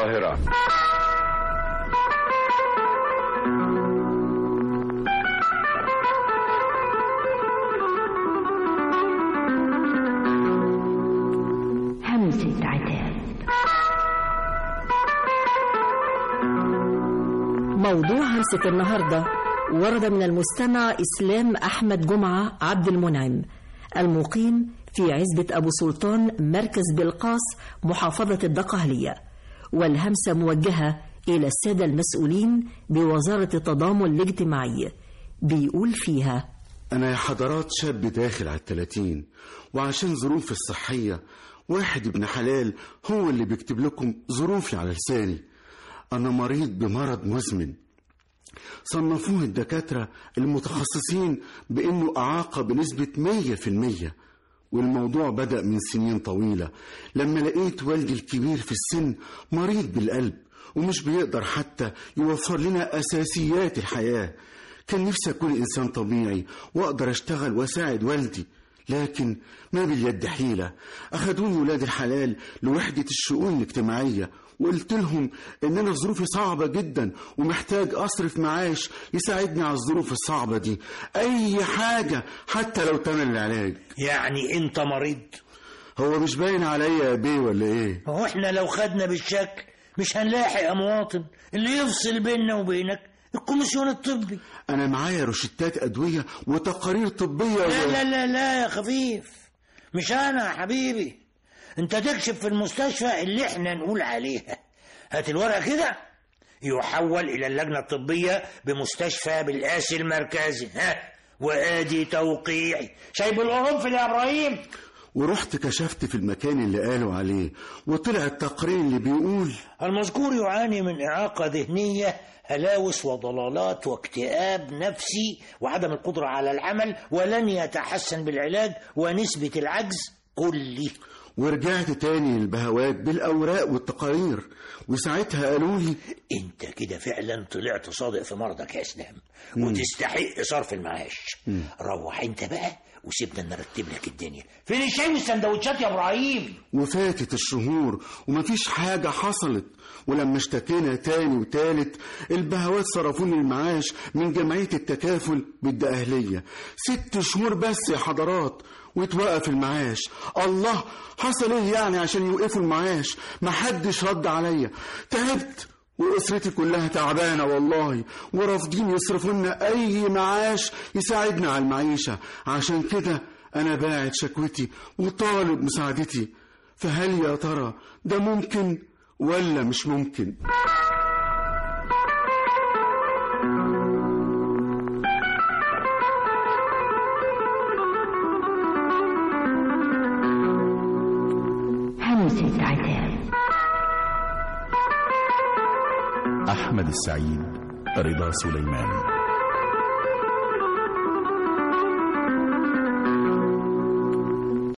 القاهرة. همسة عتاب. موضوع همسة النهاردة ورد من المستمع إسلام أحمد جمعة عبد المنعم، المقيم في عزبة أبو سلطان، مركز بلقاس، محافظة الدقهلية، والهمسة موجهة إلى السادة المسؤولين بوزارة التضامن الاجتماعي. بيقول فيها: أنا يا حضرات شاب داخل على 30، وعشان ظروفي الصحية واحد ابن حلال هو اللي بيكتب لكم ظروفي على لساني. أنا مريض بمرض مزمن صنفوه الدكاترة المتخصصين بأنه إعاقة بنسبة 100%، والموضوع بدأ من سنين طويلة لما لقيت والدي الكبير في السن مريض بالقلب ومش بيقدر حتى يوفر لنا أساسيات الحياة. كان نفسي أكون إنسان طبيعي وأقدر أشتغل وأساعد والدي، لكن ما باليد حيلة. أخدوني ولاد الحلال لوحدة الشؤون الاجتماعية وقلت لهم إن أنا ظروفي صعبة جدا ومحتاج أصرف معاش يساعدني على الظروف الصعبة دي، أي حاجة حتى لو تمن العلاج. يعني أنت مريض؟ هو مش باين عليا يا بيه ولا إيه؟ هو إحنا لو خدنا بالشكل مش هنلاحق يا مواطن اللي يفصل بيننا وبينك الكوميسيون الطبي. أنا معايا روشتات أدوية وتقارير طبية لا لا لا لا يا خفيف، مش أنا يا حبيبي. أنت تكشف في المستشفى اللي إحنا نقول عليها. هات الورقة كده، يحول إلى اللجنة الطبية بمستشفى بالقاسي المركزي. وآدي توقيعي. شايب القرنفل يا إبراهيم؟ ورحت كشفت في المكان اللي قالوا عليه وطلع التقرير اللي بيقول: المذكور يعاني من إعاقة ذهنية، هلاوس وضلالات واكتئاب نفسي وعدم القدرة على العمل، ولن يتحسن بالعلاج، ونسبة العجز كلي. ورجعت تاني للبهوات بالأوراق والتقارير، وساعتها قالوا لي: انت كده فعلا طلعت صادق في مرضك يا اسلام، وتستحق صرف المعاش. روح انت بقى وسيبنا نرتب لك الدنيا. فين الشاي والسندوتشات يا ابراهيم؟ وفاتت الشهور ومفيش حاجة حصلت، ولما اشتكينا تاني وتالت البهوات صرفوني المعاش من جمعية التكافل بالدقهلية. 6 شهور بس يا حضرات واتوقف المعاش. الله، حصل ايه يعني عشان يوقفوا المعاش؟ محدش رد عليا. تعبت وأسرتي كلها تعبانة والله، ورافضين يصرفوا لنا أي معاش يساعدنا على المعيشة. عشان كده أنا باعت شكوتي وطالب مساعدتي. فهل يا ترى ده ممكن ولا مش ممكن؟ همسة عتاب. أحمد السعيد، رضا سليمان.